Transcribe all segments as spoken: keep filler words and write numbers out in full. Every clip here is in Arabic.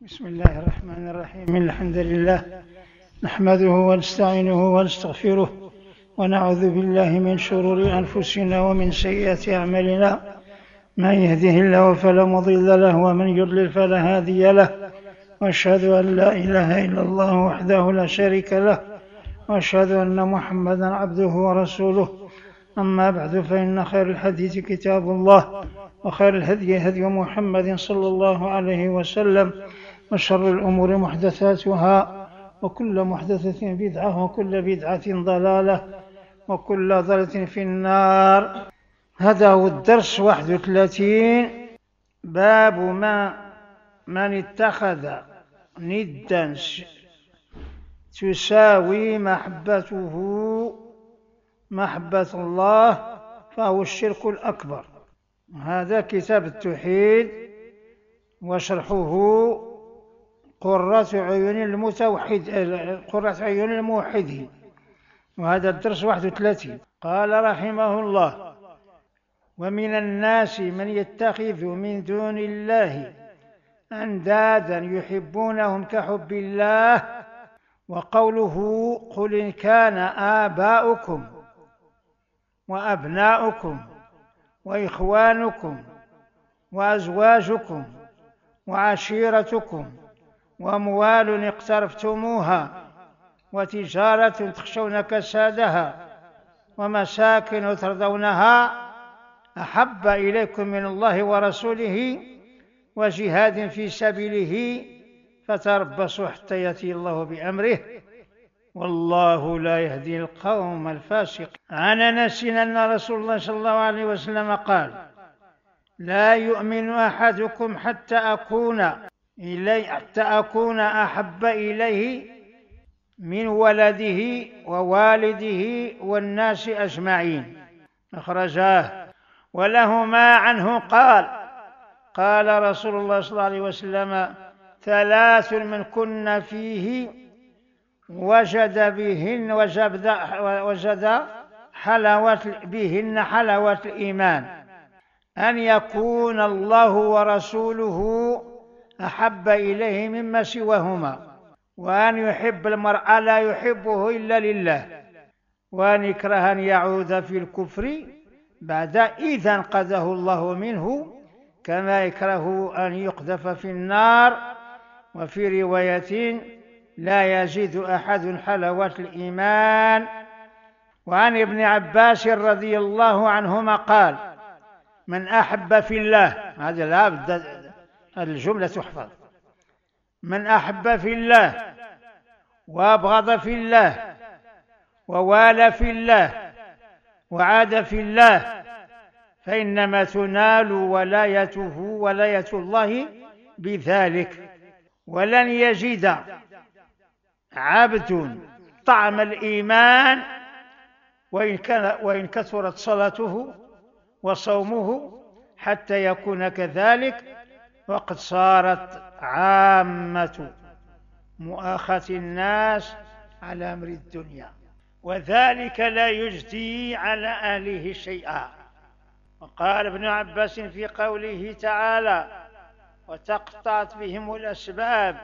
بسم الله الرحمن الرحيم. الحمد لله نحمده ونستعينه ونستغفره ونعوذ بالله من شرور أنفسنا ومن سيئات أعمالنا، من يهده الله فلا مضل له ومن يضلل فلا هادي له، وأشهد أن لا إله إلا الله وحده لا شريك له، وأشهد أن محمدا عبده ورسوله. أما بعد، فإن خير الحديث كتاب الله، وخير الهدي هدي محمد صلى الله عليه وسلم، وشر الأمور محدثاتها، وكل محدثة بدعة، وكل بدعة ضلالة، وكل ضلالة في النار. هذا هو الدرس واحد وثلاثين. باب ما من اتخذ ندا تساوي محبته محبة الله فهو الشرك الأكبر. هذا كتاب التوحيد وشرحه قرة عيون المتوحد قرة عيون الموحدين، وهذا الدرس واحد وثلاثين. قال رحمه الله: ومن الناس من يتخذ من دون الله أندادا يحبونهم كحب الله. وقوله: قل إن كان آباؤكم وأبناؤكم وإخوانكم وأزواجكم وعشيرتكم وأموال اقترفتموها وتجارة تخشون كسادها ومساكن ترضونها أحب إليكم من الله ورسوله وجهاد في سبيله فتربصوا حتى يأتي الله بأمره والله لا يهدي القوم الفاسقين. عن أنس أن رسول الله صلى الله عليه وسلم قال: لا يؤمن أحدكم حتى أكون إلي حتى أكون أحب إليه من ولده ووالده والناس أجمعين. أخرجاه. ولهما عنه قال: قال رسول الله صلى الله عليه وسلم: ثلاث من كن فيه وجد بهن وجد, وجد حلاوة بهن حلاوة الإيمان، أن يكون الله ورسوله أحب إليه مما سواهما، وأن يحب المرء لا يحبه إلا لله، وأن يكره أن يعود في الكفر بعد إذا انقذه الله منه، كما يكره أن يقذف في النار. وفي رواية: لا يجد أحد حلاوة الإيمان. وعن ابن عباس رضي الله عنهما قال: من أحب في الله، هذا لا بد هذه الجملة تحفظ، من أحب في الله وأبغض في الله ووالى في الله وعاد في الله فإنما تنال ولايته ولاية الله بذلك. ولن يجد عبد طعم الإيمان وإن كان وإن كثرت صلاته وصومه حتى يكون كذلك، وقد صارت عامة مؤاخاة الناس على أمر الدنيا، وذلك لا يجدي على أهله شيئا. وقال ابن عباس في قوله تعالى: وتقطعت بهم الأسباب،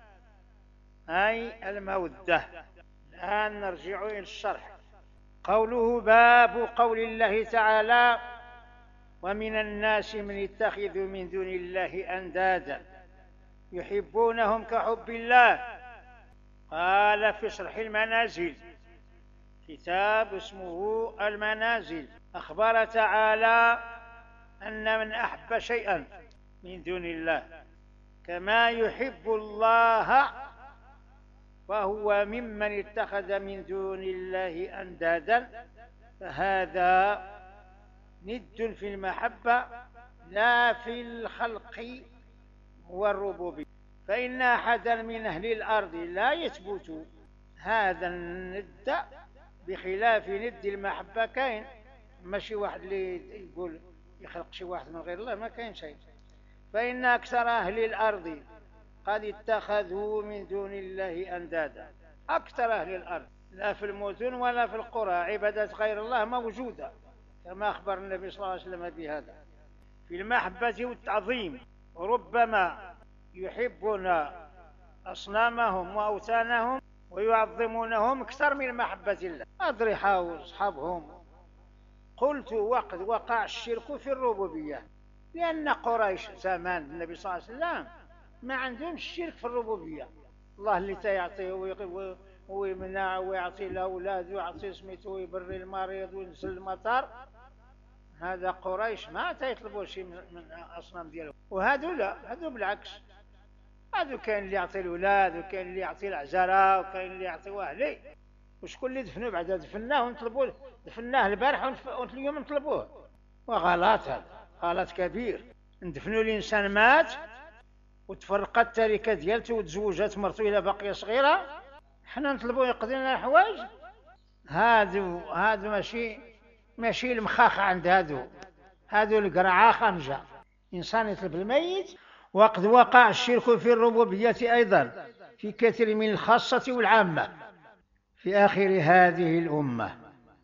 أي المودة. الآن نرجع إلى الشرح. قوله: باب قول الله تعالى: ومن الناس من يتخذ من دون الله أندادا يحبونهم كحب الله. قال في شرح المنازل، كتاب اسمه المنازل، أخبر تعالى أن من أحب شيئا من دون الله كما يحب الله فهو ممن اتخذ من دون الله أندادا، فهذا ند في المحبة لا في الخلق والربوبية. فإن أحدا من أهل الأرض لا يثبت هذا الند بخلاف ند المحبة. كاين ماشي واحد اللي يقول يخلق شي واحد من غير الله، ما كاين شيء. فإن أكثر أهل الأرض قد اتخذوا من دون الله أندادا. أكثر أهل الأرض، لا في المدن ولا في القرى، عبادة غير الله موجودة، كما أخبر النبي صلى الله عليه وسلم بهذا في المحبة والتعظيم. ربما يحبون أصنامهم وأوثانهم ويعظمونهم أكثر من محبة الله. أضرحة وأصحابهم. قلت وقد وقع الشرك في الربوبية، لأن قريش زمان النبي صلى الله عليه وسلم ما عندهم الشرك في الربوبية. الله اللي تيعطيه ويمنع ويعطي الأولاد ويعطي سميته ويبري المريض وينزل المطر، هذا قريش ما تيطلبوا شيء من الأصنام ديالهم. وهذو لا، هذو بالعكس، هذو كاين اللي يعطي الأولاد وكاين اللي يعطي العجرة وكاين اللي يعطي أهلي. وشكون اللي دفنوه بعد؟ دفناه ونطلبوه، دفناه البارح واليوم نطلبوه. وغلط، هذا غلط كبير. ندفنوا الإنسان مات وتفرقت التركة ديالته وتزوجت مرته إلى باقية صغيرة، حنا نطلبوه يقضي لنا الحوايج؟ هادو هادو ماشي ماشي المخاخة عند هادو، هادو القرعة خمجة. إنسان يطلب الميت. وقد وقع الشرك في الربوبية أيضا في كثير من الخاصة والعامة في آخر هذه الأمة،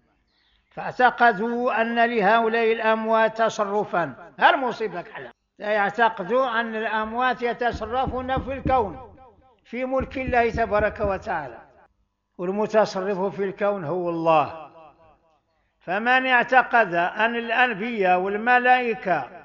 فاعتقدوا أن لهؤلاء الأموات تصرفا. هالمصيبة كحلة، يعتقدوا أن الأموات يتصرفون في الكون في ملك الله تبارك وتعالى، والمتصرف في الكون هو الله. فمن اعتقد أن الأنبياء والملائكة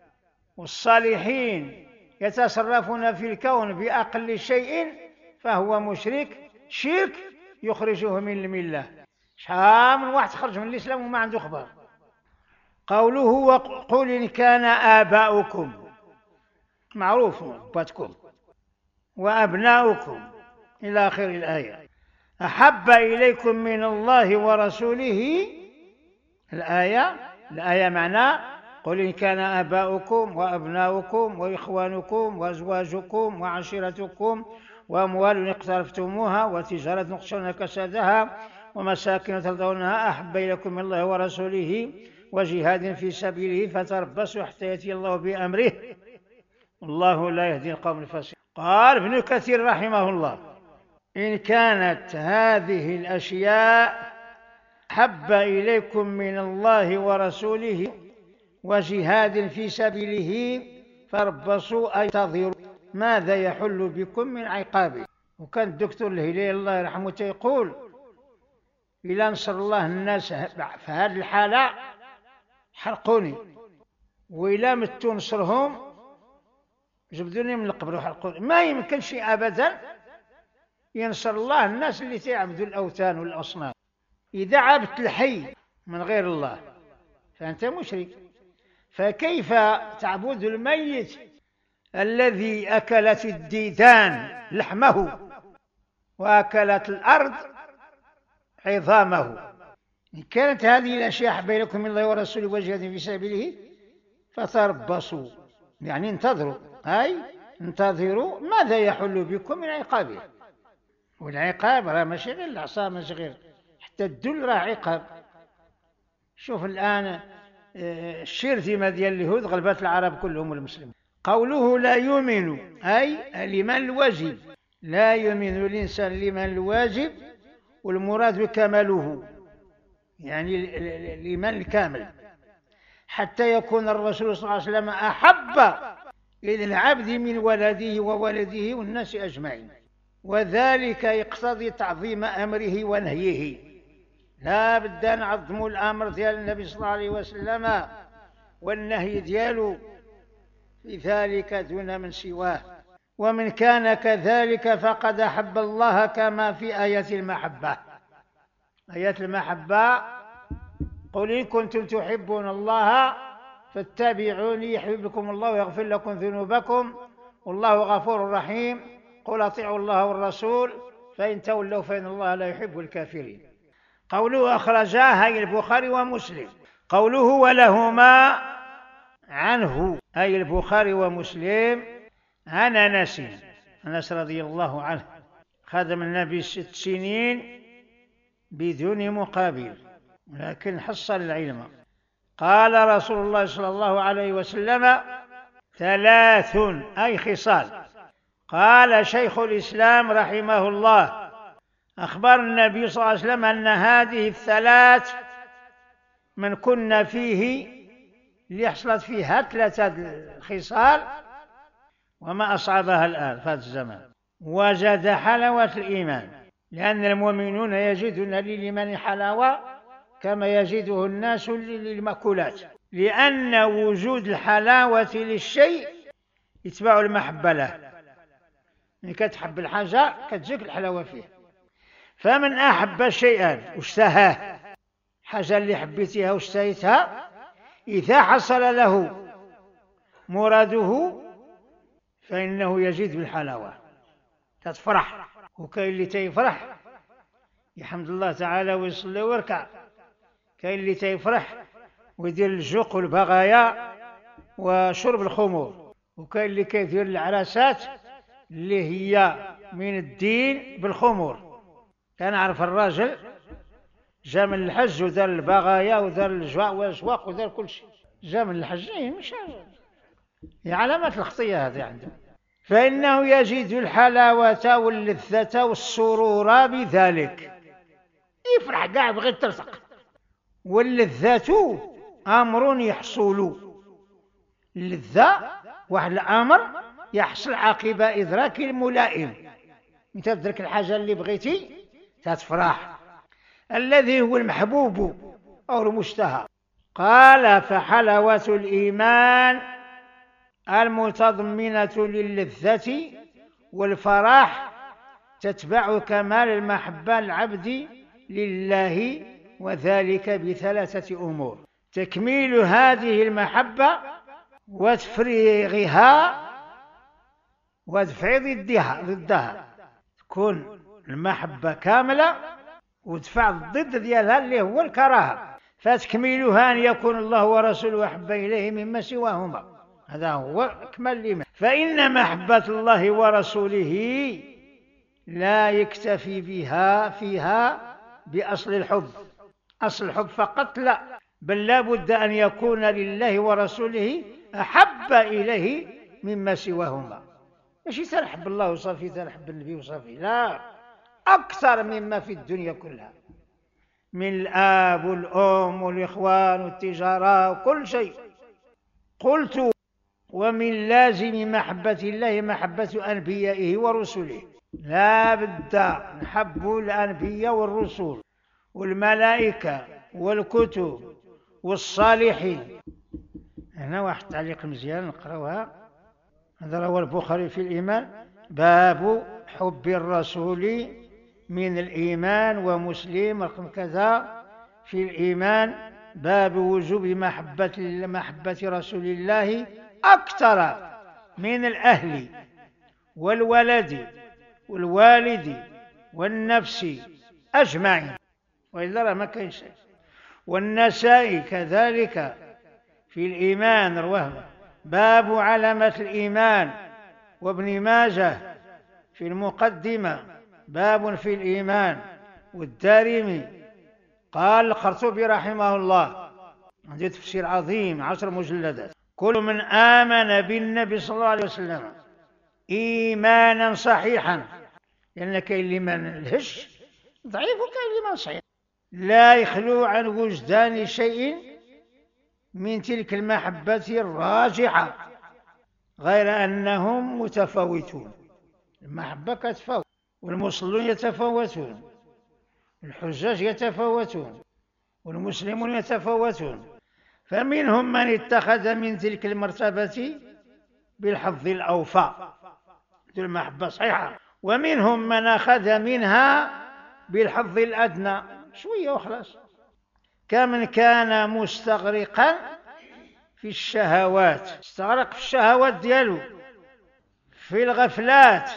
والصالحين يتصرفون في الكون بأقل شيء فهو مشرك، شرك يخرجه من الملة. شحال من واحد خرج من الإسلام وما عنده خبر. قوله وقل إن كان آباؤكم، معروف باتكم، وأبناؤكم إلى آخر الآية، أحب إليكم من الله ورسوله. الآية الآية معناه قل إن كان آباؤكم وأبناؤكم وإخوانكم وأزواجكم وعشيرتكم وأموال اقترفتموها وتجارة تخشون كسادها ومساكن ترضونها أحب إليكم من الله ورسوله وجهاد في سبيله فتربصوا حتى يأتي الله بأمره والله لا يهدي القوم الفاسقين. قال ابن كثير رحمه الله: إن كانت هذه الأشياء أحب إليكم من الله ورسوله وجهاد في سبيله فاربصوا أي انتظروا ماذا يحل بكم من عقابه. وكان الدكتور الهلالي الله يرحمه يقول: إلى نصر الله الناس في هذه الحالة حرقوني، وإلى مت نصرهم جبدوني من القبر وحرقوني. ما يمكنش أبدا ينصر الله الناس اللي تعبدوا الأوثان والأصنام. إذا عبدت الحي من غير الله فأنت مشرك، فكيف تعبد الميت الذي أكلت الديدان لحمه وأكلت الأرض عظامه؟ إن كانت هذه الأشياء بينكم من الله ورسوله وجهاد في سبيله فتربصوا، يعني انتظروا، أي انتظروا ماذا يحل بكم من عقابه. والعقاب راه ماشي غير العصا، ماشي غير حتى الدل راه عقاب. شوف الآن الشرذمة ديال اليهود غلبت العرب كلهم والمسلمين. قوله لا يؤمن أي الإيمان الواجب، لا يؤمن الإنسان الإيمان الواجب، والمراد كماله، يعني الإيمان الكامل، حتى يكون الرسول صلى الله عليه وسلم أحب إلى العبد من ولده وولده والناس أجمعين، وذلك يقتضي تعظيم أمره ونهيه. لا بد نعظم الأمر ديال النبي صلى الله عليه وسلم والنهي دياله في ذلك دون من سواه. ومن كان كذلك فقد أحب الله كما في آية المحبة. آية المحبة: قل إن كنتم تحبون الله فاتبعوني يحببكم الله ويغفر لكم ذنوبكم والله غفور رحيم. قل أطيعوا الله والرسول فإن تولوا فإن الله لا يحب الكافرين. قوله أخرجاه أي البخاري ومسلم. قوله ولهما عنه أي البخاري ومسلم عن أنس، أنس رضي الله عنه خدم النبي ست سنين بدون مقابل لكن حصل العلم. قال رسول الله صلى الله عليه وسلم: ثلاث أي خصال. قال شيخ الإسلام رحمه الله: أخبر النبي صلى الله عليه وسلم أن هذه الثلاث من كنا فيه اللي حصلت فيها ثلاثة خصال وما أصعبها الآن في هذا الزمان. وجد حلاوة الإيمان، لأن المؤمنون يجدون للإيمان حلاوة كما يجده الناس للمأكولات، لأن وجود الحلاوة للشيء يتبع المحبة له. يعني كتحب الحاجة كتجيك الحلاوة فيه. فمن أحب شيئا واشتهاه، حاجة اللي حبيتها واشتهيتها، إذا حصل له مراده فإنه يجد الحلاوة، تتفرح. وكاين اللي تيفرح يحمد الله تعالى ويصلي ويركع، كاين اللي تيفرح ويدير الجوق والبغايا وشرب الخمور، وكاين اللي كيدير العراسات اللي هي من الدين بالخمور. كنعرف الراجل جا من الحج ودار البغايا ودار الجواق ودار كل شيء، جا من الحج مش هي علامات الخطية هذه عنده. فإنه يجد الحلاوة واللذة والسرور بذلك، يفرح قاع بغير ترزق. واللذة أمر يحصل، اللذة واحد الأمر يحصل عقب إدراك الملائم. انت تدرك الحاجة اللي بغيتي تتفرح، الذي هو المحبوب أو المشتهى. قال فحلاوة الإيمان المتضمنة للذة والفرح تتبع كمال المحبة العبد لله، وذلك بثلاثة أمور: تكميل هذه المحبة وتفريغها ودفع ضدها ضدها تكون المحبة كاملة ودفع الضد ديالها اللي هو الكراهة. فتكميلها أن يكون الله ورسوله أحب إليه مما سواهما، هذا هو إكمال الإيمان. فإن محبة الله ورسوله لا يكتفي بها فيها بأصل الحب، أصل الحب فقط لا، بل لا بد أن يكون لله ورسوله أحب إليه مما سواهما. ماشي تنحب الله وصافي، تنحب النبي وصافي، لا، أكثر مما في الدنيا كلها، من الآب والأم والإخوان والتجارة وكل شيء. قلت ومن لازم محبة الله محبة أنبيائه ورسله، لا بد نحب الأنبياء والرسل والملائكة والكتب والصالحين. هنا واحد تعليق مزيان نقراوها، هذا رواه البخاري في الإيمان: باب حب الرسول من الإيمان، ومسلم رقم كذا في الإيمان باب وجوب محبة محبة رسول الله أكثر من الأهل والولد والوالد والنفس أجمعين، وإلا راه ما كاين شيء. والنسائي كذلك في الإيمان رواه باب علامة الإيمان، وابن ماجه في المقدمة باب في الإيمان، والدارمي. قال القرطبي رحمه الله، عنده تفسير عظيم عشر مجلدات: كل من آمن بالنبي صلى الله عليه وسلم إيمانا صحيحا، لأن كاين اللي ما الهش ضعيف وكاين اللي ما صحيح، لا يخلو عن وجدان شيء من تلك المحبة الراجحة، غير أنهم متفاوتون. المحبة كتفاوت، والمصلون يتفاوتون، الحجاج يتفاوتون، والمسلمون يتفاوتون. فمنهم من اتخذ من تلك المرتبة بالحظ الأوفى، المحبة صحيحة، ومنهم من أخذ منها بالحظ الأدنى شوية وخلاص، كمن كان مستغرقا في الشهوات، استغرق في الشهوات ديالو، في الغفلات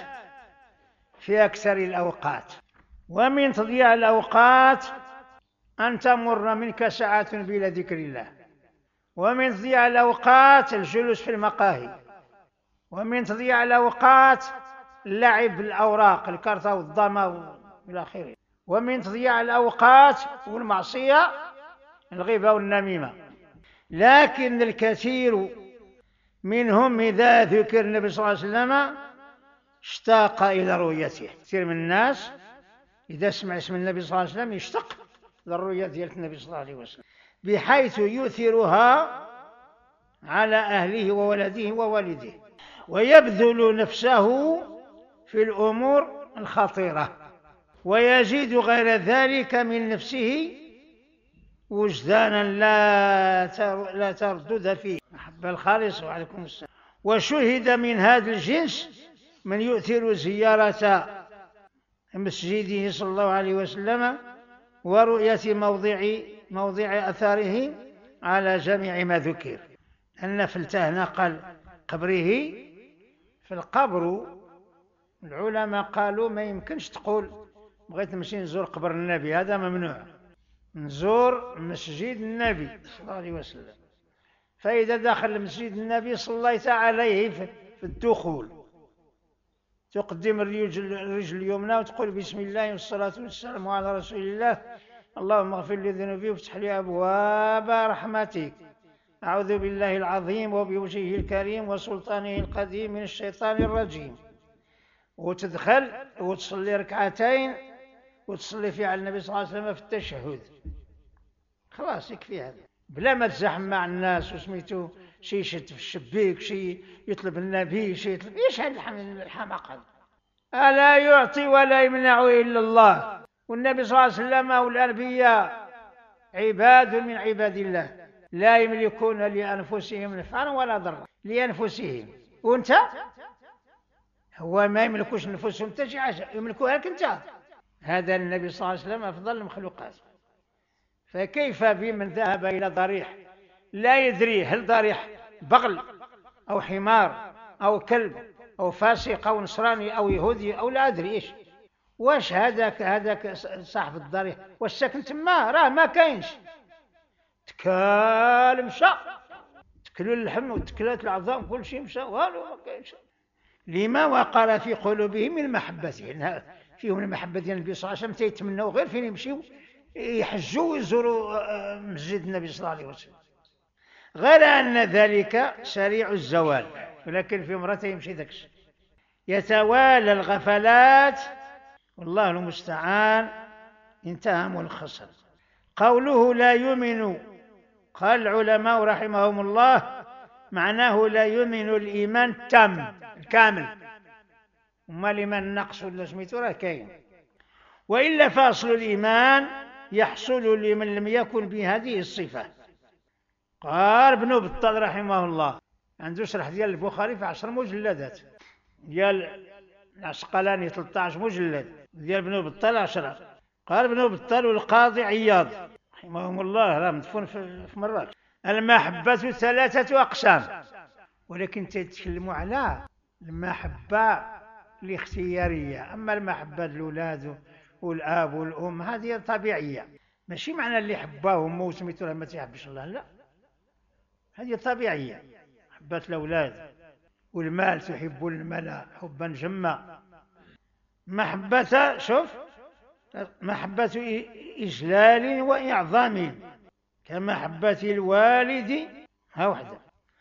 في أكثر الأوقات. ومن تضييع الأوقات أن تمر منك ساعة بلا ذكر الله، ومن تضييع الأوقات الجلوس في المقاهي، ومن تضييع الأوقات اللعب بالأوراق الكارطة والضامة إلى آخره، ومن تضييع الأوقات والمعصية الغيبة والنميمة. لكن الكثير منهم إذا ذكر النبي صلى الله عليه وسلم اشتاق إلى رؤيته. كثير من الناس إذا سمع اسم النبي صلى الله عليه وسلم يشتاق إلى الرؤية ديال النبي صلى الله عليه وسلم، بحيث يؤثرها على أهله وولده ووالده. ويبذل نفسه في الأمور الخطيرة، ويزيد غير ذلك من نفسه وجدانا لا تردد فيه، محبة الخالص. وعليكم السلام. وشهد من هذا الجنس من يؤثر زيارة مسجده صلى الله عليه وسلم ورؤية موضع موضع أثاره على جميع ما ذكر. أن فلتهنا قال قبره في القبر. العلماء قالوا ما يمكنش تقول بغيت نمشي نزور قبر النبي، هذا ممنوع. نزور مسجد النبي صلى الله عليه وسلم، فإذا دخل مسجد النبي صليت عليه في الدخول، تقدم الرجل اليمنى وتقول بسم الله والصلاة والسلام على رسول الله، اللهم اغفر لي ذنوبي وافتح لي أبواب رحمتك، أعوذ بالله العظيم وبوجهه الكريم وسلطانه القديم من الشيطان الرجيم. وتدخل وتصلي ركعتين وتصلي في على النبي صلى الله عليه وسلم في التشهد، خلاص يكفي هذا، بلا ما تزاحم مع الناس وسميتو شي يشد في الشبيك، شي يطلب النبي، شي يطلب ايش هذا الحماق هذا؟ ألا يعطي ولا يمنع إلا الله. والنبي صلى الله عليه وسلم والأنبياء عباد من عباد الله لا يملكون لأنفسهم نفعا ولا ضرا، لأنفسهم. وانت هو ما يملكوش نفسهم، انت شي حاجه يملكوها لك انت. هذا النبي صلى الله عليه وسلم أفضل المخلوقات. فكيف بمن ذهب إلى ضريح لا يدري هل ضريح بغل أو حمار أو كلب أو فاسق أو نصراني أو يهودي أو لا أدري إيش، واش هذاك هذاك صاحب الضريح واش ساكن تما؟ راه ما كاينش، تكال مشى، تكلوا اللحم وتكلات العظام كل شيء مشى، والو ما كاينش. لما وقر في قلوبهم من محبته، فيهم المحبة ديال النبي صلى الله عليه وسلم، تيتمنوا غير فين يمشيوا يحجوا ويزوروا مسجد النبي صلى الله عليه وسلم. غير أن ذلك سريع الزوال، ولكن في مرته يمشي ذاكش، يتوالى الغفلات والله المستعان. انتهى ملخصا. قوله لا يؤمن، قال العلماء رحمهم الله معناه لا يؤمن الإيمان التام الكامل، وما الإيمان النقص ولا سميتو راه كاين، وإلا فاصل الإيمان يحصل لمن لم يكن بهذه الصفة. قال ابن بطال رحمه الله عنده شرح ديال البخاري في عشر مجلدات، ديال العسقلاني ثلاثة عشر مجلد، ديال ابن بطال عشرة. قال ابن بطال والقاضي عياض رحمهم الله راه مدفون في مراكش: المحبة ثلاثة أقسام، ولكن تتكلموا على المحبة الاختيارية. أما المحبة للأولاد والآب والأم هذه طبيعية، ماشي معنى اللي حباهم وسميتو له ما تيحبش الله، لا، هذه طبيعية. محبة الأولاد والمال، تحبون المال حبا جما. محبة شوف محبة إجلال وإعظام كمحبة الوالد، ها وحده.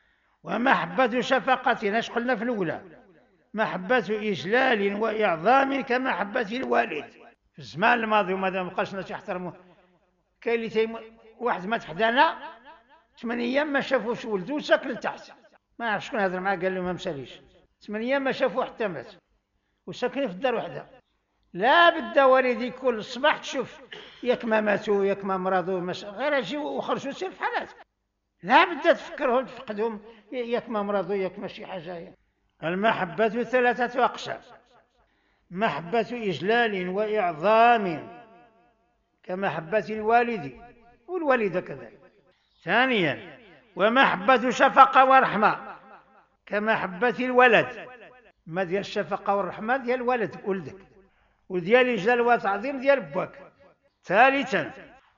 ومحبة شفقة، اش قلنا في الأولى؟ محبة إجلال وإعظام كمحبة الوالد. في الزمان الماضي وماذا ما بقاش الناس يحترموه. كاين اللي تيم... واحد مات حدانا ثمان ايام ما شافوش ولده ساكن تحت، ما عرف شكون هضر معاه قال له ما مساليش، ثمان ايام ما شافوه حتى مات وساكن في الدار وحده. لا بد والدي كل صباح تشوف ياك ما ماتوا ياك ما مرضوا، مش... غير اجي وخرجوا سير في حالات، لا بد تفكرهم تفقدهم ياك ما مرضوا ياك ماشي حاجه. المحبة ثلاثة أقسام: محبة إجلال وإعظام كمحبة الوالد والوالدة كذلك. ثانيا ومحبة شفقة ورحمة كمحبة الولد، ما ديال الشفقة والرحمة ديال الولد ولدك، وديال الإجلال والتعظيم ديال باك. ثالثا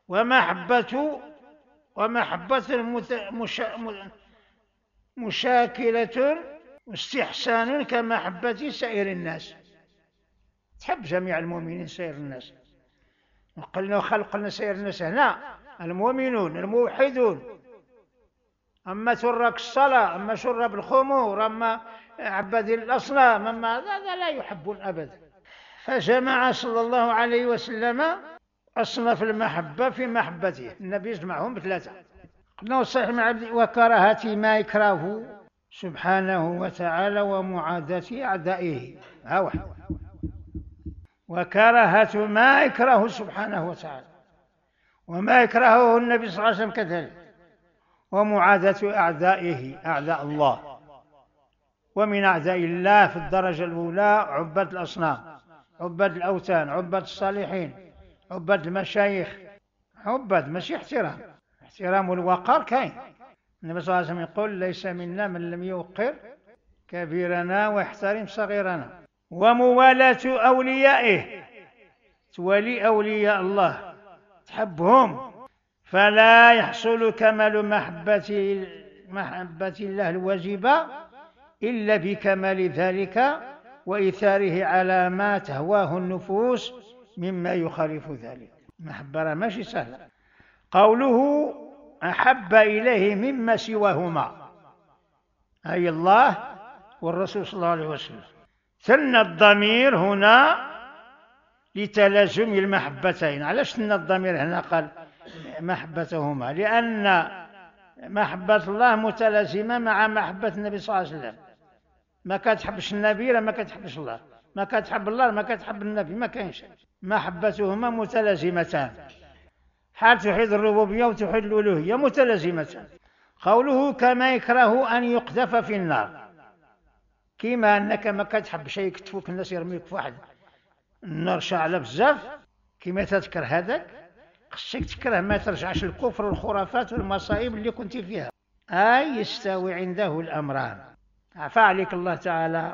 ومحبة ومحبة المت... مش... مشاكلة واستحسان كمحبة سائر الناس، تحب جميع المؤمنين سائر الناس. وقلنا خلقنا سائر الناس هنا المؤمنون الموحدون، أما ترك الصلاة، أما شرب الخمور، أما عباد الأصنام، أما هذا لا يحبون أبدا. فجمع صلى الله عليه وسلم أصناف المحبة في محبته. النبي يجمعهم بثلاثة. قلنا الصحيح من عبد وكراهة ما يكرهه سبحانه وتعالى ومعاداة أعدائه، ها واحد، وكراهة ما يكره سبحانه وتعالى وما يكرهه النبي صلى الله عليه وسلم كذلك، ومعاداة أعدائه أعداء الله. ومن أعداء الله في الدرجة الأولى عباد الأصنام، عباد الأوثان، عباد الصالحين، عباد المشايخ، عباد ماشي احترام، احترام والوقار كاين. النبي صلى الله عليه وسلم يقول: ليس منا من لم يوقر كبيرنا ويحترم صغيرنا. وموالاة أوليائه، تولي أولياء الله، تحبهم، فلا يحصل كمال محبة محبة الله الواجبة إلا بكمال ذلك وإيثاره على ما تهواه النفوس مما يخالف ذلك. محبة ماشي سهلة. قوله أحب إليه مما سواهما، أي الله والرسول صلى الله عليه وسلم. ثنى الضمير هنا لتلازم المحبتين. علاش ثنى الضمير هنا قال محبتهما؟ لأن محبة الله متلازمة مع محبة النبي صلى الله عليه وسلم. ما كتحبش النبي لا ما كتحبش الله، ما كتحب الله ما كتحب النبي، ما كاينش. محبتهما متلازمتان، حال توحيد الربوبية وتوحيد الألوهية متلازمتان. قوله كما يكره أن يقذف في النار، كما أنك ما كتحب شيء يكتفوك الناس يرميوك في واحد النار شاعلة بزاف، كما تذكر هذاك خصك تكره ما ترجعش الكفر والخرافات والمصائب اللي كنت فيها. أي يستوي عنده الأمران. عفا عليك الله تعالى،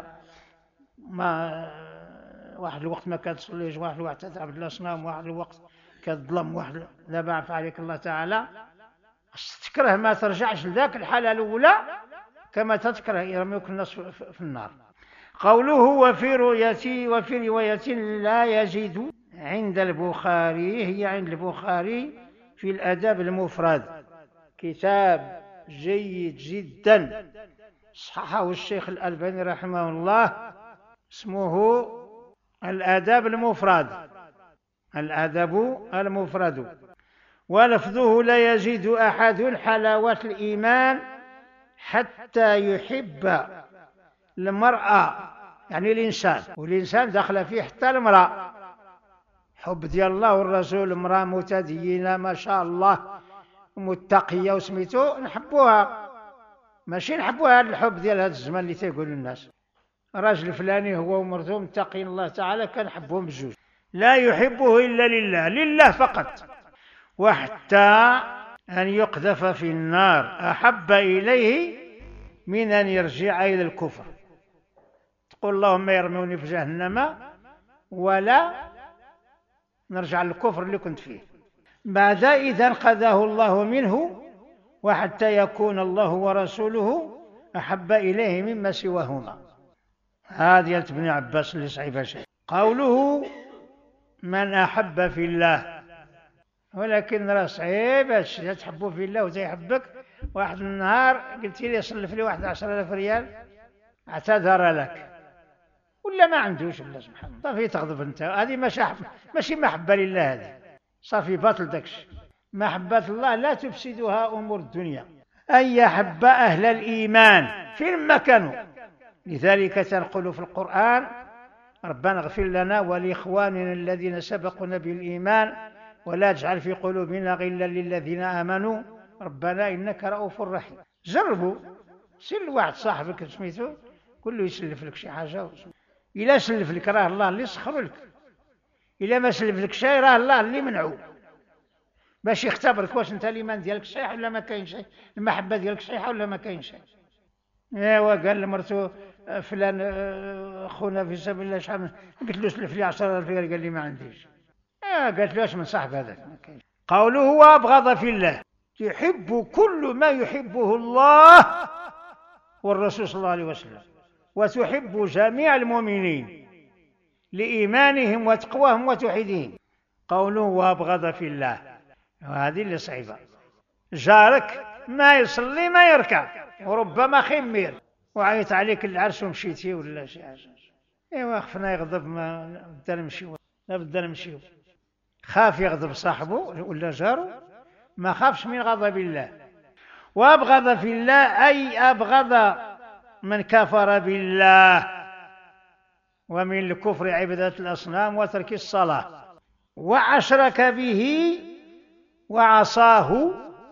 ما واحد الوقت ما كتصليش، واحد الوقت تعبد الأصنام، واحد الوقت كتظلم، واحد دابا عفا عليك الله تعالى تكره ما ترجعش لذاك الحالة الأولى كما تذكر يرميوك الناس في النار. قوله وفي رؤيتي وفي رواية لا يجد عند البخاري، هي عند البخاري في الأدب المفرد، كتاب جيد جدا صححه الشيخ الألباني رحمه الله، اسمه الأدب المفرد، الأدب المفرد. ولفظه لا يجد أحد حلاوة الإيمان حتى يحب المرأة، يعني الإنسان، والإنسان دخل فيه حتى المرأة. حب ديال الله والرسول، امرأة متدينة ما شاء الله متقية وسميتو نحبوها، ماشي نحبوها هذا الحب ديال هذا الزمان اللي تيقولوا الناس راجل فلاني هو ومرته متقين الله تعالى كنحبهم بجوج. لا يحبه إلا لله، لله فقط. وحتى أن يقذف في النار أحب إليه من أن يرجع إلى الكفر. تقول اللهم يرموني في جهنم ولا نرجع للكفر اللي كنت فيه. بعد إذا انقذه الله منه، وحتى يكون الله ورسوله أحب إليه مما سواهما. هذه ابن عباس اللي صعيبة شيء. قوله من أحب في الله، ولكن راه صعيب هادشي، تحبوا في الله وتيحبك. واحد النهار قلتي لي صلف لي واحد عشرة آلاف ريال اعتذر لك ولا ما عندوش، ولا سبحان الله صافي تغضب انت. هذه ماشي ماشي محبه لله، هذه صافي باطل داكشي. محبه الله لا تفسدها امور الدنيا، ان يحب اهل الايمان فيما كانوا. لذلك تنقل في القران ربنا اغفر لنا ولاخواننا الذين سبقونا بالايمان ولا تجعل في قلوبنا غلا للذين امنوا ربنا انك رؤوف رحيم. جربوا، سير لواحد صاحبك سميتو قول له يسلف لك شي حاجه، الا سلف لك راه الله اللي سخر لك، الا ما سلف لك شيء راه الله اللي منعو، باش يختبرك واش انت الايمان ديالك صحيح ولا ما كاين شيء، المحبه ديالك صحيحه ولا ما كاين شيء. ايوا قال لمرتو فلان خونا في سبيل الله شحال، قلت له سلف لي عشرة آلاف ريال، قال لي ما عنديش. اه قالت له اش من صاحب هذاك. قوله وابغض في الله، يحب كل ما يحبه الله والرسول صلى الله عليه وسلم، وتحب جميع المؤمنين لإيمانهم وتقواهم وتوحيدهم. قوله وابغض في الله، وهذه اللي صعيبة. جارك ما يصلي ما يركع وربما خمير وعيط عليك العرس ومشيتي ولا شي حاجة، ايوا خفنا يغضب، ما بدنا نمشيو، لا بدنا نمشيو. خاف يغضب صاحبه ولا جاره، ما خافش من غضب الله. وابغض في الله أي أبغض من كفر بالله، ومن الكفر عبادة الأصنام وترك الصلاة، وأشرك به وعصاه،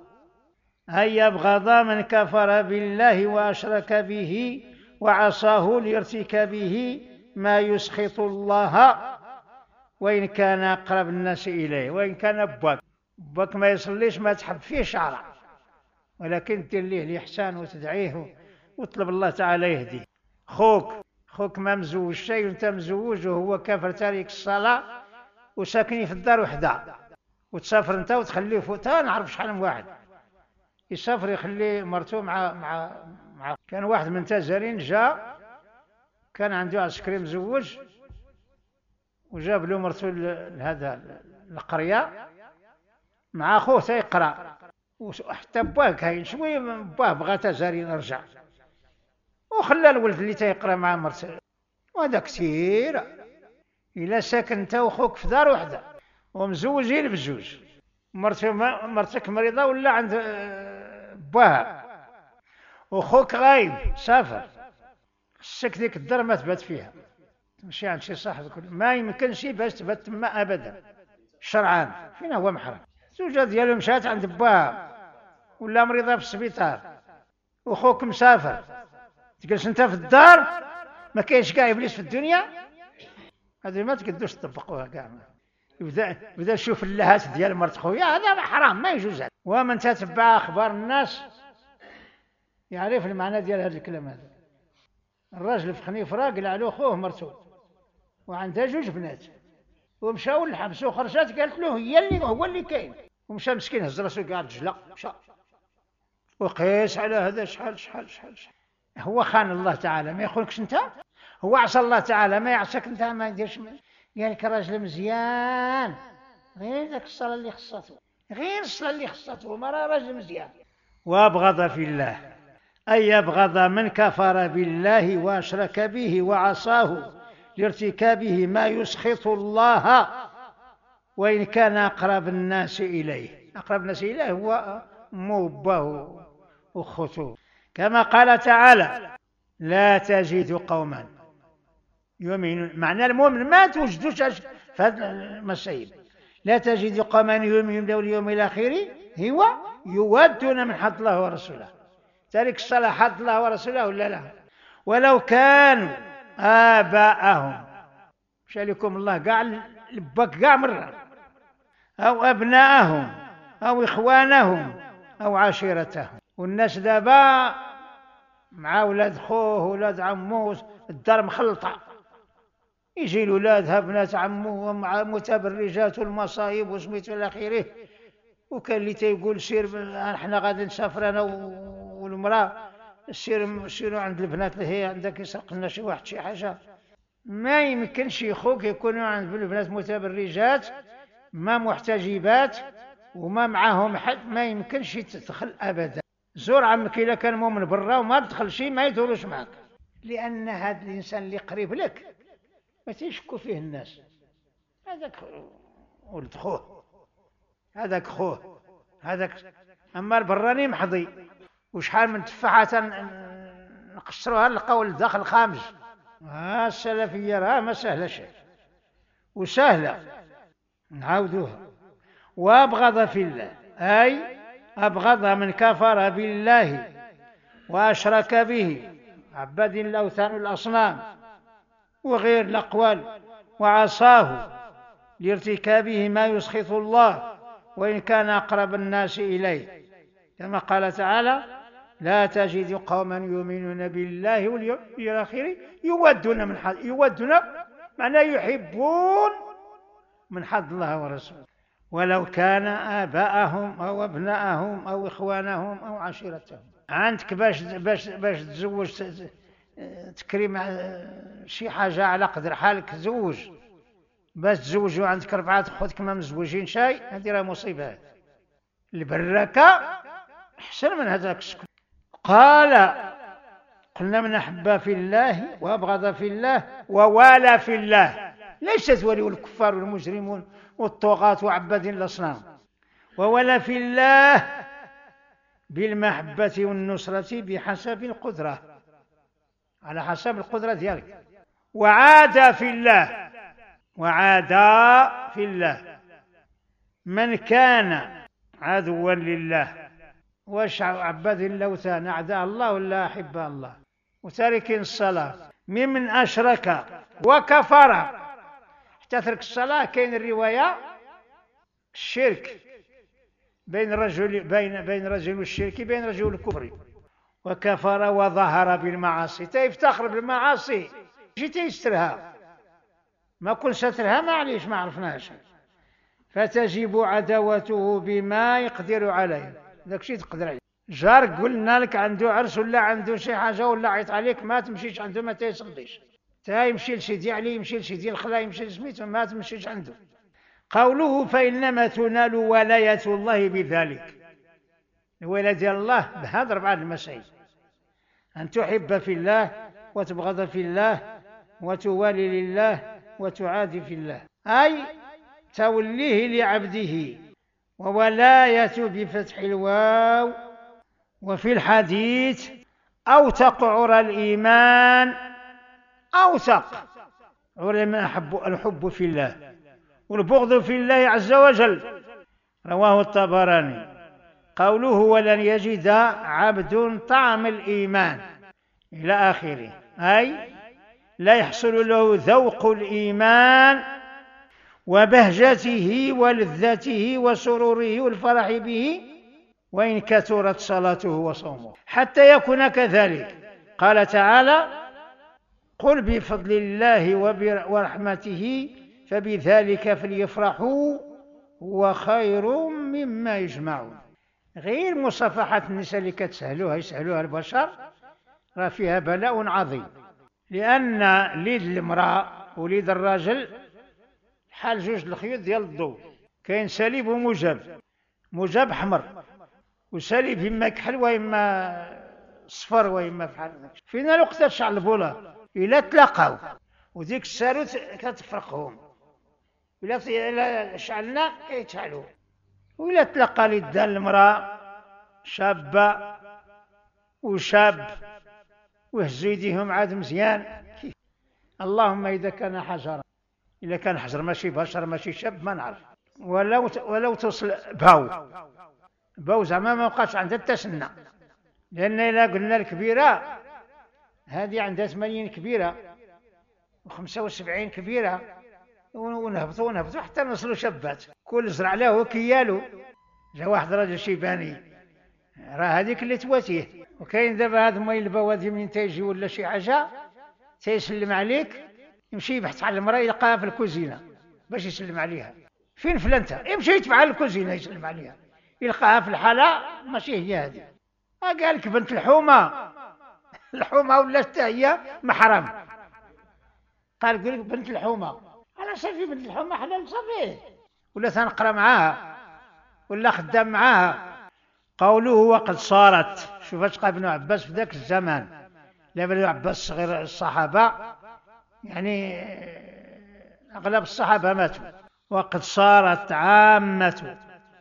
أي يبغض من كفر بالله وأشرك به وعصاه لارتكابه ما يسخط الله، وإن كان أقرب الناس إليه. وإن كان باك باك ما يصليش، ما تحب فيه شعرة، ولكن دير ليه الإحسان وتدعيه وطلب الله تعالى يهديه. خوك خوك ما مزوج شيء وانت مزوج، وهو كافر تارك الصلاة وساكنين في الدار وحده، وتسافر انت وتخليه فوتها. نعرف شحال من واحد يسافر يخلي مرته مع مع مع كان واحد من تازرين جاء، كان عنده عسكري مزوج وجاب له مرته لهذا القرية مع اخوه تيقرا، وحتى باه كاين شويه باه بغى تازرين رجع وخلى الولد اللي تيقرا مع مرته. وهذا كثير. الا ساكن انت وخوك في دار وحده ومزوجين بزوج، مرتك مريضه ولا عند باه، وخوك غايب سافر، خصك ديك الدار ما تبات فيها، تمشي عند شي صاحبك. ما يمكنش باش تبات تما ابدا شرعان. فين هو محرم؟ الزوجه ديالو مشات عند باه ولا مريضه في السبيطار، وخوك مسافر، تجلس انت في الدار؟ ما كاينش كاع ابليس في الدنيا. هذه ما تقدوش تطبقوها كاع. يبدا يبدا يشوف اللهات ديال مرت خويا، هذا حرام ما يجوز. ومن تتبع اخبار الناس يعرف المعنى ديال هذا الكلام. هذا الراجل في خنيفره قلع له خوه مرتو وعندها جوج بنات، ومشاو للحبس وخرجت قالت له هي اللي هو اللي كاين، ومشى مسكين هز راسو قاعد جلا مشى. وقيس على هذا شحال شحال شحال شحال. هو خان الله تعالى، ما يخونكش انت. هو عصى الله تعالى، ما يعصيك انت، ما يديرش. قال لك راجل مزيان، غير ذاك الصلاه اللي خصته، غير الصلاه اللي خصته، ما راه راجل مزيان. وابغض في الله، اي يبغض من كفر بالله واشرك به وعصاه لارتكابه ما يسخط الله، وان كان اقرب الناس اليه. اقرب الناس اليه هو موبه وخته، كما قال تعالى: لا تجد قوما يؤمنون. معنى المؤمن ما توجدوش في هذه المسائل. لا تجد قوما يؤمنون باليوم الاخر هو يودون من حد الله ورسوله. تارك الصلاه حد الله ورسوله ولا لا؟ ولو كانوا آباءهم، مشى لكم الله كاع لباك كاع مره، او ابناءهم او اخوانهم او عشيرتهم. والناس دابا مع ولاد خوه ولاد عمو الدار مخلطه، يجي الولاد بنات عمو ومع متبرجات والمصايب وسميتو الى اخره. وكان اللي تيقول سير احنا غادي نسافر انا والمراه، سير سيروا عند البنات اللي هي عندك يسرق لنا شي واحد شي حاجه. ما يمكنش خوك يكونوا عند البنات متبرجات ما محتجبات وما معاهم حد، ما يمكنش تدخل ابدا. زور عمك الا كان مؤمن برا وما تدخلش، ما يدخلوش معك، لان هذا الانسان اللي قريب لك ما تيشكوا فيه الناس. هذاك ولد خوه، هذاك خوه، هذاك. اما البراني محظي. وشحال من تفاحه نقصروها نلقاو الدخل الخامس. ها السلفيه راه ما سهله شيء، وسهله نعاودوها. وابغض في الله، اي ابغض من كفر بالله واشرك به، عباد الاوثان والاصنام وغير الاقوال، وعصاه لارتكابه ما يسخط الله، وان كان اقرب الناس اليه، كما قال تعالى: لا تجد قوما يؤمنون بالله واليوم الاخر يودون من حد يودون معناه يحبون من حد الله ورسوله، ولو كان آباءهم أو أبناءهم أو إخوانهم أو عشيرتهم. عندك باش باش باش تزوج تكريم شي حاجة على قدر حالك تزوج، باش تزوجوا عندك أربعة خوتك ما مزوجين شيء، هذه راه مصيبة. البركة أحسن من هذاك السكون. قال: قلنا من أحب في الله وأبغض في الله ووالى في الله، ليست ولي الكفار والمجرمون والطغاة وعباد الأصنام. وولى في الله بالمحبة والنصرة بحسب القدرة. على حسب القدرة ديالك. وعاد في الله، وعاد في الله من كان عدوا لله، واش عباد اللوثان أعداء الله ولا أحباء الله، وتاركين الصلاة، ممن أشرك وكفر. حتى ترك الصلاة كاين الرواية الشرك بين الرجل بين بين رجل الشرك بين رجل الكفر، وكفر وظهر بالمعاصي، تيفتخر بالمعاصي شي تيسترها، ما كل سترها معليش ما عرفناش، فتجب عداوته بما يقدر عليه، داكشي تقدر عليه. جار قلنا لك عنده عرس ولا عنده شي حاجه ولا عيط عليك ما تمشيش عنده، ما تيصليش، تا يمشي لسيدي علي، يمشي لسيدي الخلا، يمشي لسميتو، ما تمشيش عنده. قوله فإنما تنال ولاية الله بذلك، الولاية ديال الله بهذا أربعة المسائل: أن تحب في الله، وتبغض في الله، وتوالي لله، وتعادي في الله، أي توليه لعبده. وولاية بفتح الواو. وفي الحديث أوثق عرى الإيمان، أوثق عرى الإيمان الحب في الله والبغض في الله عز وجل، رواه الطبراني. قوله ولن يجد عبد طعم الإيمان إلى آخره، أي لا يحصل له ذوق الإيمان وبهجته ولذته وسروره والفرح به، وإن كثرت صلاته وصومه، حتى يكون كذلك. قال تعالى: قل بفضل الله ورحمته فبذلك فليفرحوا هو خير مما يجمعون. غير مصافحة النساء اللي كتسهلوها يسهلوها البشر راه فيها بلاء عظيم، لأن ليد المرأة وليد الرجل بحال جوج الخيوط ديال الضوء، كاين سليب ومجاب، مجاب حمر وسليب إما كحل وإما صفر وإما بحال فينا الوقت تشعلبولا إلا تلاقاو وديك الساروت كتفرقهم، إلا شعلنا كيتشعلوا. وإلا تلقى ليدان المرأة شابة وشاب وهزوا يديهم عاد مزيان، اللهم إذا كان حجرا، إذا كان حجر ماشي بشر ماشي شاب ما نعرف، ولو ولو توصل باو باو زعما ما بقاش عندها التسنى، لأن إلا قلنا الكبيرة هذه عندها ثمانين كبيرة وخمسة وسبعين كبيرة، ونهبطوا ونهبطوا حتى نوصلوا شابات، كل زرع له وكيالو. جا واحد راجل شيباني راه هذيك اللي تواتيه. وكاين دابا هاد ما يلباو هادي منين تيجي ولا شي حاجه تيسلم عليك، يمشي يبحث على المراه يلقاها في الكوزينه باش يسلم عليها. فين فلانتا؟ يمشي يتبع الكوزينه يسلم عليها، يلقاها في الحاله ماشي هي هذه. قال لك بنت الحومه الحومه ولا حتى هي محرم. قال قول لك بنت الحومه، انا صافي بنت الحومه حلال صافي، ولا تنقرا معاها ولا خدام معاها. قوله وقد صارت، شوف اش قال ابن عباس في ذاك الزمان، لا ابن عباس صغير الصحابه يعني اغلب الصحابه ماتوا. وقد صارت عامه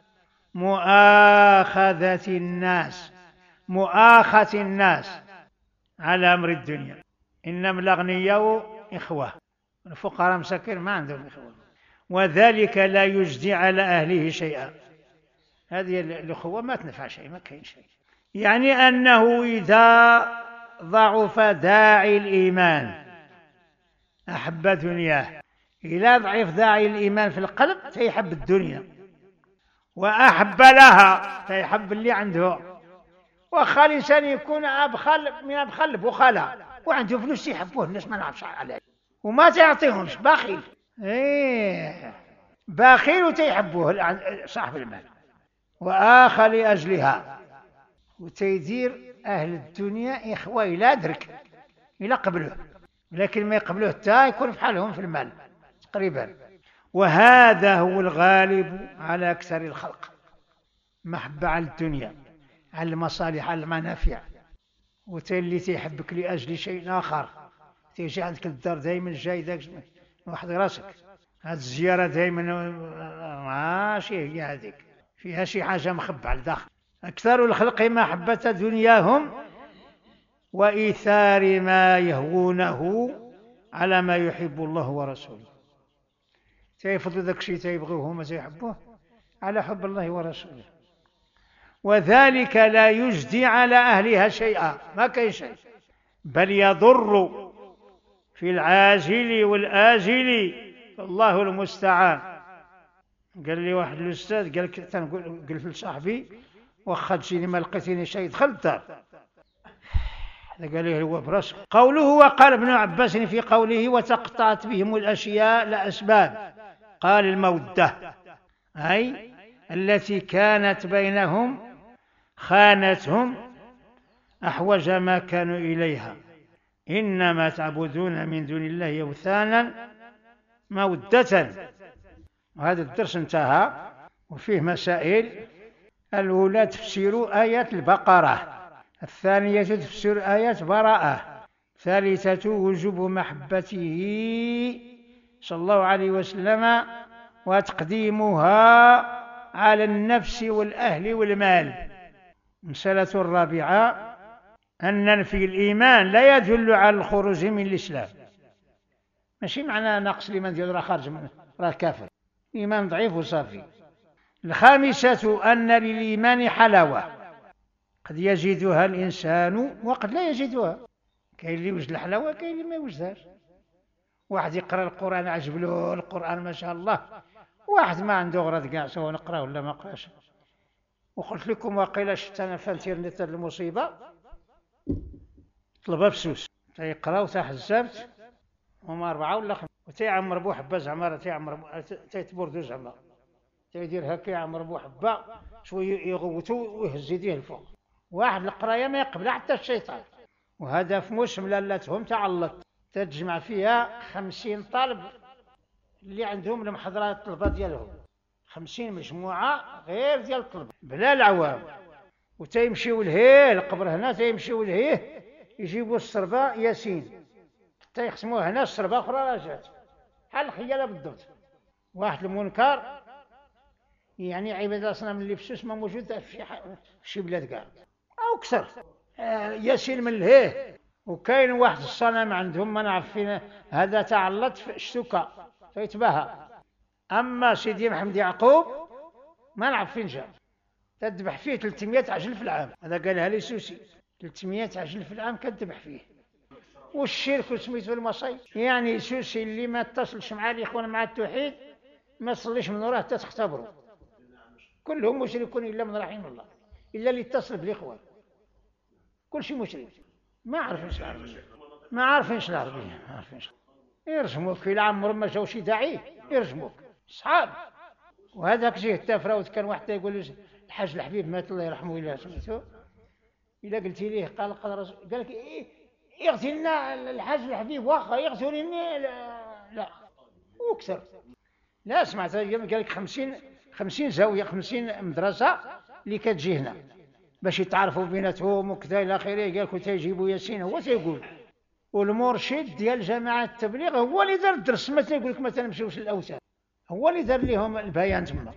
مؤاخذه الناس مؤاخذه الناس على امر الدنيا، انما الاغنياء اخوه، الفقراء مساكين ما عندهم اخوه، وذلك لا يجدي على اهله شيئا. هذه الاخوه ما تنفع شيء، ما كاين شيء. يعني انه اذا ضعف داعي الايمان احب دنياه، اذا ضعف داعي الايمان في القلب فيحب الدنيا، واحب لها فيحب اللي عنده. واخا الانسان يكون ابخل من ابخل البخلاء وعنده فلوس يحبوه الناس ما نعرفش عليه وما تعطيهمش، بخيل. ايه بخيل وتيحبوه صاحب المال. واخا لاجلها، وتيدير اهل الدنيا اخوه الى درك الى قبلوه، لكن ما يقبلوه حتى يكون بحالهم في المال تقريبا. وهذا هو الغالب على اكثر الخلق، محبه على الدنيا، على المصالح، على المنافع. وتاللي تيحبك لاجل شيء اخر، تيجي عندك الدار دائما جاي داك واحد راسك، هاد الزياره دائما ماشي هي هذيك، فيها شي حاجه مخبعه لداخل. اكثر الخلق محبه دنياهم وإيثار ما يهونه على ما يحب الله ورسوله. تيفضل ذاك الشيء تيبغوه هما تيحبوه على حب الله ورسوله، وذلك لا يجدي على أهلها شيئا، ما كاين شيء، بل يضر في العاجل والآجل، الله المستعان. قال لي واحد الأستاذ، قال تنقول قلت لصاحبي واخا تجيني ما لقيتيني شيء دخل الدار، قال لي هو براسك. قوله وقال ابن عباس في قوله وتقطعت بهم الأشياء لأسباب، قال المودة، أي التي كانت بينهم خانتهم أحوج ما كانوا إليها، إنما تعبدون من دون الله أوثانا مودة. وهذا الدرس انتهى وفيه مسائل. الأولى تفسير آيات البقرة، الثانية تفسير آيات براءة، الثالثة وجوب محبته صلى الله عليه وسلم وتقديمها على النفس والأهل والمال. المسألة الرابعة أن ننفي الإيمان لا يدل على الخروج من الإسلام، ماشي معناه نقص الإيمان ديالو راه خارج منه راه كافر، إيمان ضعيف وصافي. الخامسة أن للإيمان حلاوة قد يجدها الإنسان وقد لا يجدها، كاين اللي يوجد الحلاوة كاين اللي ما يوجدهاش. واحد يقرأ القرآن عجب له القرآن ما شاء الله، واحد ما عنده غرض كاع سواء نقرأ ولا ما قراش. وقلت لكم واقيلا شفت أنا في انترنت المصيبة، طلبة بسوس تيقرا وتحزبت هما أربعة ولا خمسة، وتيعمر بو حبة زعما تيعمر تيتبردو زعما تيدير هكا يعمر بو حبة شوية يغوتو ويهز يديه الفوق. واحد القراية ما يقبلها حتى الشيطان، وهدف موسم لالتهم تعلق تتجمع فيها خمسين طالب اللي عندهم المحاضرة الطلبة ديالهم، خمسين مجموعة غير ديال الطلبة بلا العوام، وتيمشيو لهيه القبر هنا تيمشيو لهيه يجيبوا الصربة ياسين تيخصموه هنا الصربة أخرى راجعت بحال الخيالة بالضبط. واحد المنكر يعني عبادة الأصنام اللي في سوس ما موجود في شي بلاد كاع أو كسر. آه ياسين من لهيه، وكاين واحد الصنم عندهم ما نعرف فين هذا تعلط في الشتوكة فيتباهى. أما سيدي محمد يعقوب ما نعرف فين جاء، تذبح فيه ثلاثمائة عجل في العام، هذا قالها لي سوسي، ثلاثمائة عجل في العام كتذبح فيه. والشرك وسميتو المصايب، يعني سوسي اللي ما اتصلش مع الإخوان مع التوحيد ما تصليش من وراه حتى تختبروا، كلهم مشركون إلا من رحم الله، إلا اللي اتصل بالإخوان كل شيء مشرك. ما عارفينش العربية، ما عارفينش العربية، ما عارفينش. يرجموك في العمر ما جاو شي داعي يرجموك صحاب. وهذاك جه التافرة وكان واحد يقول له الحاج الحبيب مات الله يرحمه إلا سمعتو، إلا قلتي ليه قال قال رسول قال لك إيه يغسلنا الحاج الحبيب واخا يغسلني لا, لا. وكثر لا سمعت قال لك خمسين خمسين زاوية خمسين مدرسة اللي كتجي هنا باش يتعرفوا بيناتهم وكذا إلى آخره. قال لك تيجيبوا ياسين هو تيقول، والمرشد ديال جماعة التبليغ هو اللي دار الدرس، ما تيقول لك ما تنمشيوش للأوثان، هو اللي دار لهم البيان تما،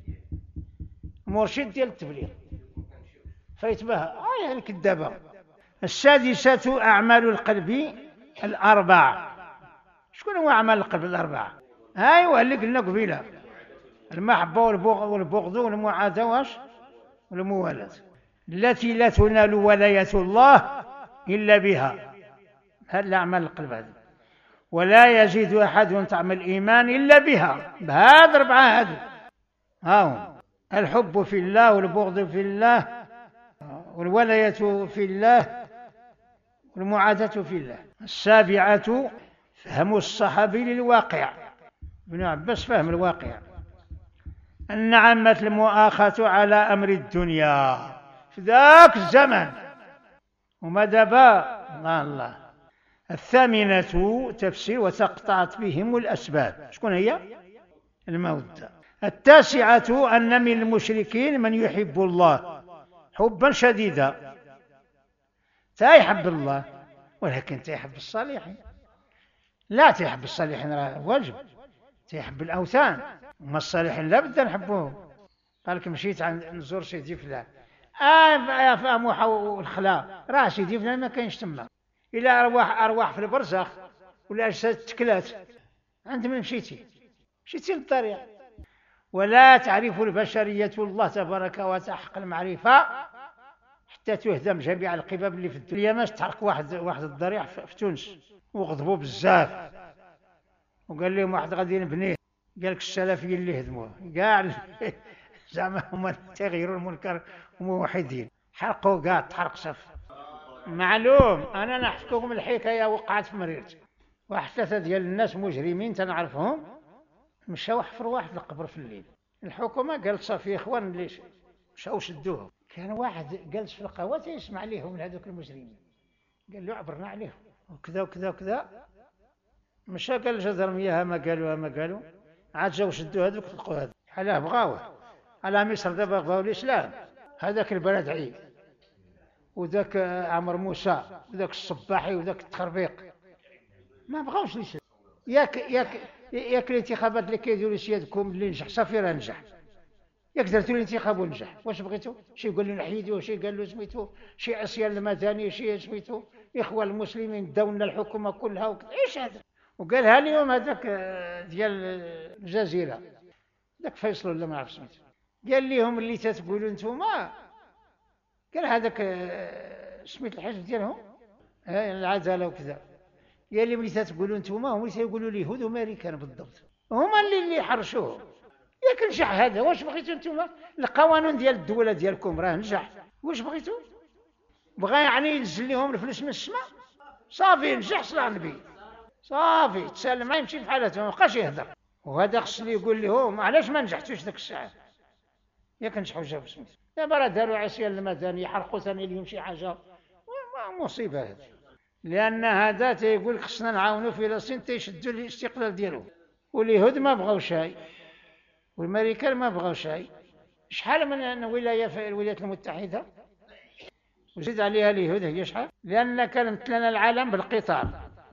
مرشد ديال التبليغ فيتباهى. آه يعني كذابة. السادسة أعمال القلب الأربع. شكون هو أعمال القلب الأربع؟ أيوة اللي قلنا قبيلة، المحبة والبغض والمعاداة واش والموالاة، التي لا تنال ولاية الله إلا بها. هذه أعمال القلب هذه، ولا يزيد أحد طعم الإيمان إلا بها، بهذا أربعة هذو هاهم: الحب في الله والبغض في الله والولاية في الله والمعاداة في الله. السابعة فهم الصحابي للواقع، ابن عباس فهم الواقع، أن عامة المؤاخاة على أمر الدنيا في ذاك الزمن وما دابا الله الله. الثامنة تفسير وتقطعت بهم الأسباب. شكون هي؟ المودة. التاسعة أن من المشركين من يحب الله حبا شديدا، تيحب الله ولكن تيحب الصالحين، لا تيحب الصالحين راه واجب، تيحب الأوثان، وما الصالحين لا بد نحبوهم. قال لك مشيت عند نزور سيدي فلان آه فهموا والخلا راه سيدي فلان ما كاينش تما. إلا أرواح أرواح في البرزخ ولا أجساد تكلات، أنت من مشيتي مشيتي للطريق. ولا تعرف البشرية الله تبارك وتحق المعرفة حتى تهدم جميع القباب اللي في الدنيا. ما تحرق واحد واحد الضريع في تونس وغضبوا بزاف، وقال لهم واحد غادي نبنيه، قال لك السلفيين اللي هدموه كاع زعما هما تغيروا المنكر وموحدين، حرقوا كاع تحرق صف. معلوم. انا نحكي لكم الحكايه وقعت في مريرتي. واحد ثلاثه ديال الناس مجرمين تنعرفهم مشاو حفروا واحد القبر في الليل. الحكومه قالت صافي اخوان اللي مشاو شدوهم. كان واحد جالس في القهوه يسمع ليهم هذوك المجرمين، قال له عبرنا عليهم وكذا وكذا وكذا. مشى قال الجدرميه ما قالوا ما قالوا، عاد جاو شدوا هذوك طلقوا هذا علاه بغاوه. على مصر دابا بغاو الاسلام، هذاك البلد عيد وذاك عمر موسى وذاك الصباحي وذاك التخربيق ما بغاوش الاسلام. ياك ياك ياك الانتخابات اللي كيديروا سيادكم اللي نجح صافي راه نجح. ياك درتوا الانتخاب ونجح، واش بغيتوا؟ شي يقول لنا نحيدوه، شي قال له سميتو شي عصيان المدني، شي سميتو اخوان المسلمين داو لنا الحكومه كلها وكذا. ايش هذا؟ وقالها اليوم هذاك ديال الجزيره ذاك فيصل ولا ما عرف سميتو، قال لهم اللي تتقولوا نتوما، قال هذاك سميت الحزب ديالهم العداله وكذا، قال لي ملي تتقولوا نتوما هما اللي تيقولوا اليهود وامريكان بالضبط، هما اللي اللي حرشوه. ياك نجح هذا، واش بغيتوا نتوما؟ القوانين ديال الدوله ديالكم راه نجح، واش بغيتوا؟ بغا يعني ينزل لهم الفلوس من السماء؟ صافي نجح صلى على النبي، صافي تسلم ما يمشي بحالته ما بقاش يهضر. وهذا خص اللي يقول لهم علاش ما نجحتوش ذاك الساعه. ياك نجحوا جابوا سميتو، دابا راه داروا عصيان المدني يحرقوا ثاني اليوم شي حاجه، مصيبه هذه. لان هذا تيقول خصنا نعاونوا فلسطين تيشدوا الاستقلال ديالهم، واليهود ما بغاو شيء والامريكان ما بغاو شيء. شحال من ولايه في الولايات المتحده وزيد عليها اليهود هي شحال؟ لان كان مثلنا العالم بالقطار.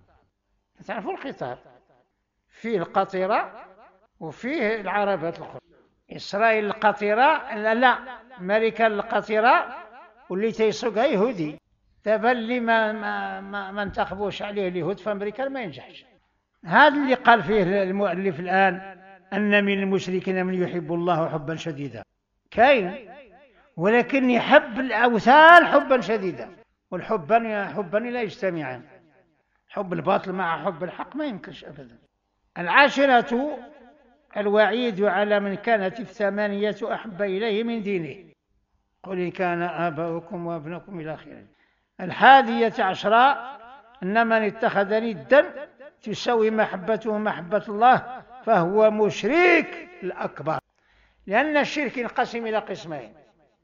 تعرفوا القطار فيه القطيره وفيه العربات الاخرى. اسرائيل القطيره لا لا امريكا القطيره واللي تيسوقها يهودي. دابا اللي ما ما ما, ما انتخبوش عليه اليهود في امريكا ما ينجحش. هذا اللي قال فيه المؤلف الان ان من المشركين من يحب الله حبا شديدا. كاين ولكن يحب الاوثان حبا شديدا، والحبان حبان لا يجتمعان. حب الباطل مع حب الحق ما يمكنش ابدا. العاشرة الوعيد على من كانت الثمانية أحب إليه من دينه، قل إن كان آباؤكم وأبناؤكم إلى آخره. الحادية عشرة أن من اتخذ ندا تساوي محبته محبة الله فهو مشرك الأكبر. لأن الشرك ينقسم إلى قسمين: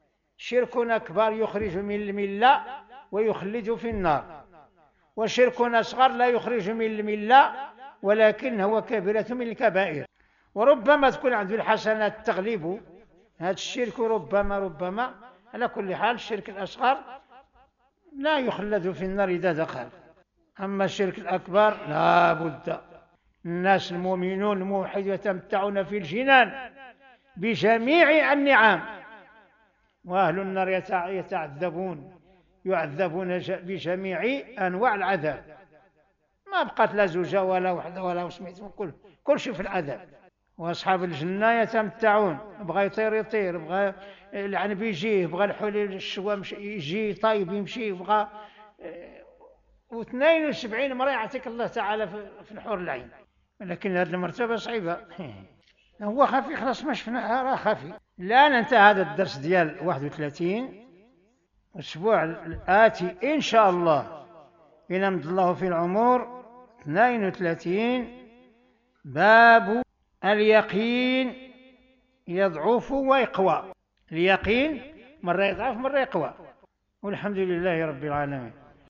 شرك أكبر يخرج من الملة ويخلد في النار، وشرك أصغر لا يخرج من الملة ولكن هو كبيرة من الكبائر. وربما تكون عنده الحسنات تغلب هذا الشرك، ربما ربما على كل حال الشرك الأصغر لا يخلد في النار إذا دخل. أما الشرك الأكبر لا بد. الناس المؤمنون الموحدون يتمتعون في الجنان بجميع النعم، وأهل النار يتعذبون يعذبون بجميع أنواع العذاب. ما بقت لا زوجة ولا وحدة ولا وسميتهم كل كل شيء في العذاب. واصحاب الجنه يتمتعون، بغى يطير يطير، بغى العنب يجيه، بغى الحليب الشوام يجي طيب يمشي، بغى واثنين وسبعين مرة يعطيك الله تعالى في الحور العين. لكن هذه المرتبة صعيبة. هو خفي خلاص ما شفناها راه خفي. الآن انتهى هذا الدرس ديال واحد وثلاثين. الأسبوع الآتي إن شاء الله إن مد الله في العمر اثنين وثلاثين، باب اليقين يضعف ويقوى. اليقين مرة يضعف مرة يقوى، والحمد لله رب العالمين.